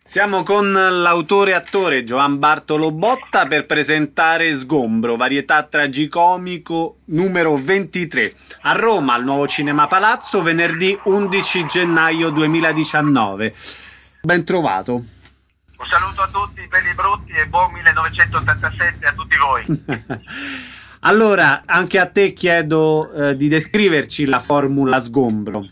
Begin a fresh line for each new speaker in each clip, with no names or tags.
Siamo con l'autore e attore Giovan Bartolo Botta per presentare Sgombro, varietà tragicomico numero 23, a Roma, al Nuovo Cinema Palazzo, venerdì 11 gennaio 2019. Ben trovato.
Un saluto a tutti, belli e brutti, e buon 1987 a tutti voi.
Allora, anche a te chiedo di descriverci la formula Sgombro.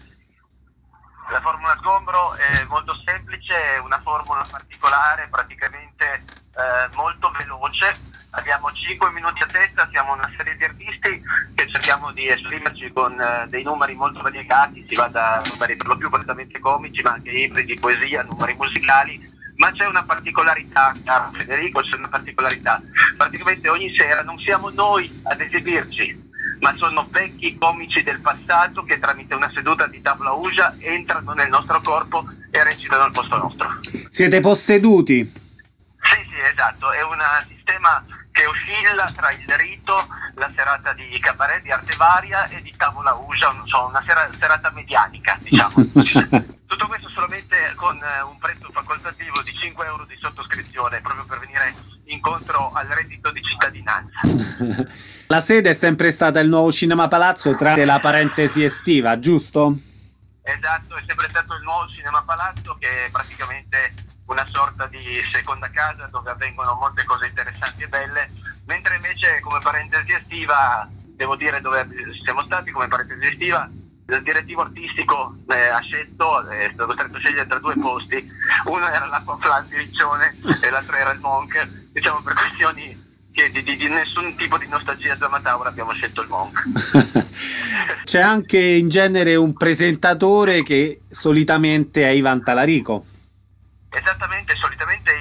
La formula Sgombro è molto semplice, è una formula particolare, praticamente molto veloce. Abbiamo 5 minuti a testa, siamo una serie di artisti che cerchiamo di esprimerci con dei numeri molto variegati, si va da numeri per lo più completamente comici, ma anche ibridi, poesia, numeri musicali. Ma c'è una particolarità, caro Federico, c'è una particolarità. Praticamente ogni sera non siamo noi ad esibirci, ma sono vecchi comici del passato che tramite una seduta di tavola Ouija entrano nel nostro corpo e recitano al posto nostro.
Siete posseduti?
Sì, esatto, è un sistema che oscilla tra il rito, la serata di cabaret, di arte varia e di tavola Ouija, non so, una serata medianica, diciamo. Tutto questo solamente con un prezzo facoltativo di 5 euro di sottoscrizione, proprio per venire incontro al reddito di cittadinanza.
La sede è sempre stata il Nuovo Cinema Palazzo tramite la parentesi estiva, giusto?
Esatto, è sempre stato il Nuovo Cinema Palazzo, che è praticamente una sorta di seconda casa dove avvengono molte cose interessanti e belle, mentre invece come parentesi estiva, devo dire dove siamo stati come parentesi estiva, il direttivo artistico ha scelto, è stato costretto a scegliere tra due posti, uno era l'Acquaflan di Riccione e l'altro era il Monk, diciamo per questioni che di nessun tipo di nostalgia zamataura abbiamo scelto il Monk.
C'è anche in genere un presentatore che solitamente è Ivan Talarico.
Esattamente, solitamente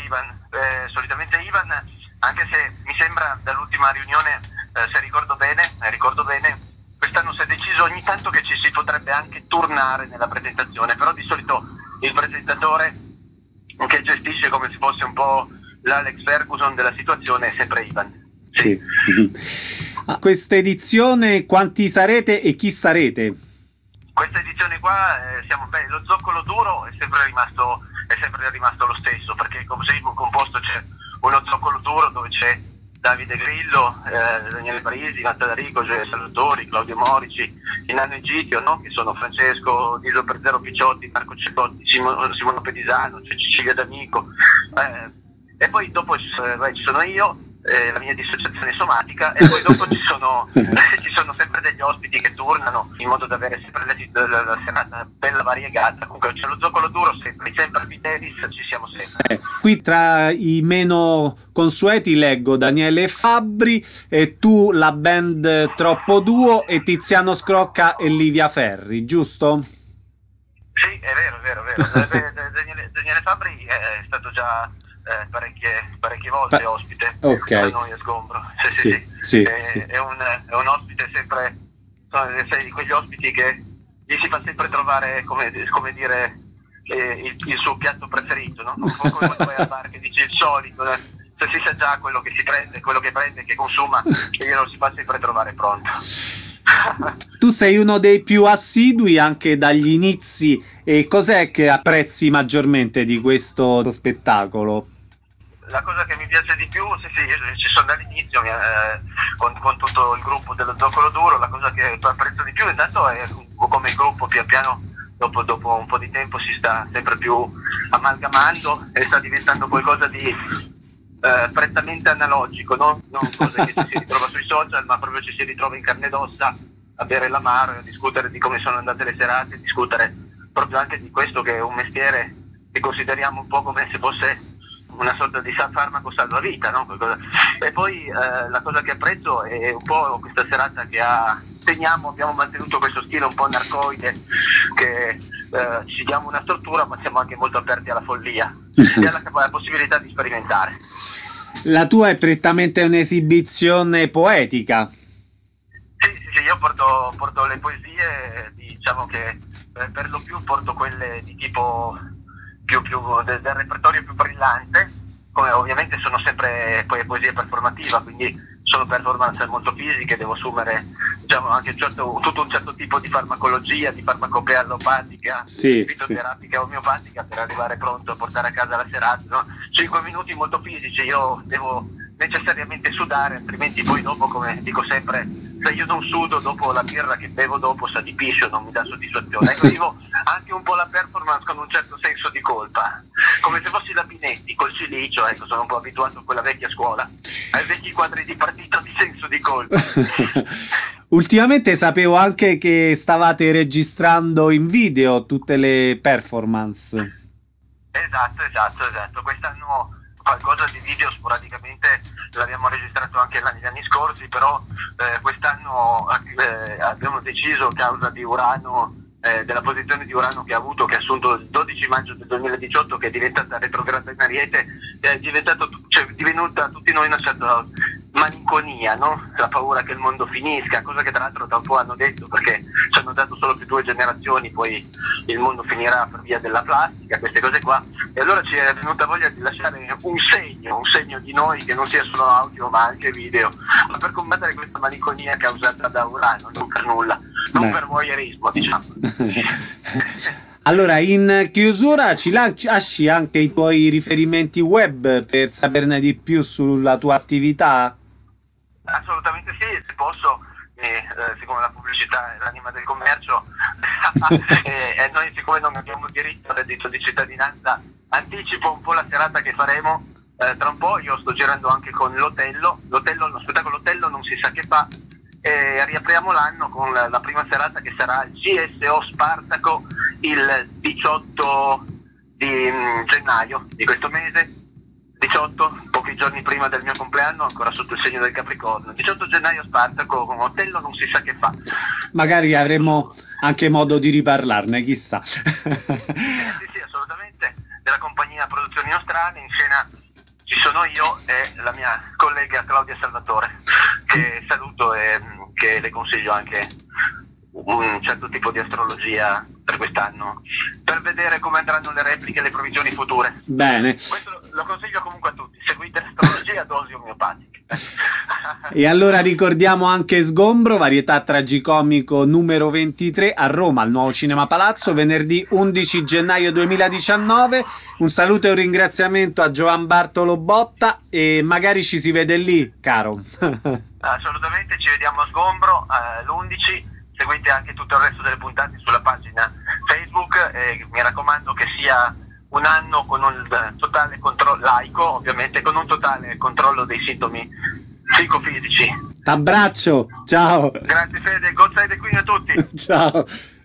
Ivan, anche se mi sembra dall'ultima riunione, se ricordo bene, quest'anno si è deciso ogni tanto che ci si potrebbe anche turnare nella presentazione, però di solito il presentatore che gestisce come se fosse un po' l'Alex Ferguson della situazione è sempre Ivan.
Sì. A questa edizione quanti sarete e chi sarete?
Questa edizione qua lo zoccolo duro è sempre rimasto lo stesso, perché così composto c'è uno zoccolo duro dove c'è Davide Grillo, Daniele Parisi, Talarico, Gioele Salvatori, Claudio Morici, Inanno Egidio, no? Che sono Francesco Diso per Zero Picciotti, Marco Cecotti, Simone Pedisano, c'è Cecilia D'Amico, e poi dopo ci sono io, la mia dissociazione somatica, e poi dopo ci sono sempre degli ospiti che turnano in modo da avere sempre la serata bella variegata. Comunque c'è lo zoccolo duro sempre Viteris, ci siamo sempre.
Qui tra i meno consueti leggo Daniele Fabbri e tu la band Troppo Duo e Tiziano Scrocca e Livia Ferri, giusto?
Sì, è vero. Daniele Fabbri è stato già parecchie volte ospite da noi a Sgombro. Sì. È un ospite sempre, sei di quegli ospiti che gli si fa sempre trovare, come dire, il suo piatto preferito, no? Un po' come quando vai al bar che dice il solito, se si sa già quello che si prende, quello che prende, che consuma, e glielo si fa sempre trovare pronto.
Tu sei uno dei più assidui anche dagli inizi, e cos'è che apprezzi maggiormente di questo spettacolo?
La cosa che mi piace di più, sì, ci sono dall'inizio con tutto il gruppo dello Zoccolo Duro. La cosa che apprezzo di più intanto è come il gruppo pian piano dopo un po' di tempo si sta sempre più amalgamando e sta diventando qualcosa di prettamente analogico, no? Non cosa che si ritrova sui social, ma proprio ci si ritrova in carne ed ossa a bere l'amaro, a discutere di come sono andate le serate, a discutere proprio anche di questo che è un mestiere che consideriamo un po' come se fosse una sorta di farmaco salvavita, no? E poi la cosa che apprezzo è un po' questa serata che abbiamo mantenuto questo stile un po' narcoide, che ci diamo una struttura ma siamo anche molto aperti alla follia e alla possibilità di sperimentare.
La tua è prettamente un'esibizione poetica.
Sì, io porto le poesie, diciamo che per lo più porto quelle di tipo più del repertorio più brillante, come ovviamente sono sempre poesia performativa, quindi sono performance molto fisiche, devo assumere diciamo anche tutto un certo tipo di farmacologia, di farmacopea allopatica,
Sì,
fitoterapica, omeopatica per arrivare pronto a portare a casa la serata, no? 5 minuti molto fisici, io devo necessariamente sudare, altrimenti poi dopo, come dico sempre, se io non sudo dopo la birra che bevo dopo sa di piscio, non mi dà soddisfazione. Ecco, vivo anche un po' la performance con un certo senso di colpa, come se fossi la Pinetti col silicio, ecco, sono un po' abituato a quella vecchia scuola, ai vecchi quadri di partito di senso di colpa.
Ultimamente sapevo anche che stavate registrando in video tutte le performance.
Esatto. Quest'anno qualcosa di video sporadicamente l'abbiamo registrato anche negli anni scorsi, però quest'anno abbiamo deciso, a causa di Urano, della posizione di Urano che ha avuto, che ha assunto il 12 maggio del 2018, che è diventata retrograda in Ariete, è divenuta tutti noi una certa malinconia, no? La paura che il mondo finisca, cosa che tra l'altro da un po' hanno detto, perché ci hanno dato solo più 2 generazioni, poi il mondo finirà per via della plastica, queste cose qua, e allora ci è venuta voglia di lasciare un segno di noi, che non sia solo audio ma anche video, ma per combattere questa malinconia causata da Urano, non per nulla, non per voyeurismo, diciamo.
Allora, in chiusura ci lasci anche i tuoi riferimenti web per saperne di più sulla tua attività?
Assolutamente sì, se posso, siccome la pubblicità è l'anima del commercio e noi siccome non abbiamo diritto al reddito di cittadinanza, anticipo un po' la serata che faremo tra un po'. Io sto girando anche con lo spettacolo Otello non si sa che fa, e riapriamo l'anno con la prima serata che sarà il GSO Spartaco il 18 di gennaio di questo mese, 18, pochi giorni prima del mio compleanno, ancora sotto il segno del Capricorno. 18 gennaio Spartaco con Otello non si sa che fa.
Magari avremo anche modo di riparlarne, chissà.
Sì, assolutamente. Della compagnia Produzioni Nostrane, in scena ci sono io e la mia collega Claudia Salvatore, che saluto e che le consiglio anche un certo tipo di astrologia per quest'anno, per vedere come andranno le repliche e le provvigioni future.
Bene.
Questo lo consiglio comunque a tutti, seguite l'astrologia a dosi omeopatiche.
E allora ricordiamo anche Sgombro, varietà tragicomico numero 23 a Roma, al Nuovo Cinema Palazzo, venerdì 11 gennaio 2019. Un saluto e un ringraziamento a Giovan Bartolo Botta e magari ci si vede lì, caro.
Assolutamente, ci vediamo a Sgombro l'11. Seguite anche tutto il resto delle puntate sulla pagina Facebook e mi raccomando che sia un anno con un totale controllo laico, ovviamente, con un totale controllo dei sintomi psicofisici.
T'abbraccio, ciao.
Grazie Fede, God save the Queen a tutti.
Ciao.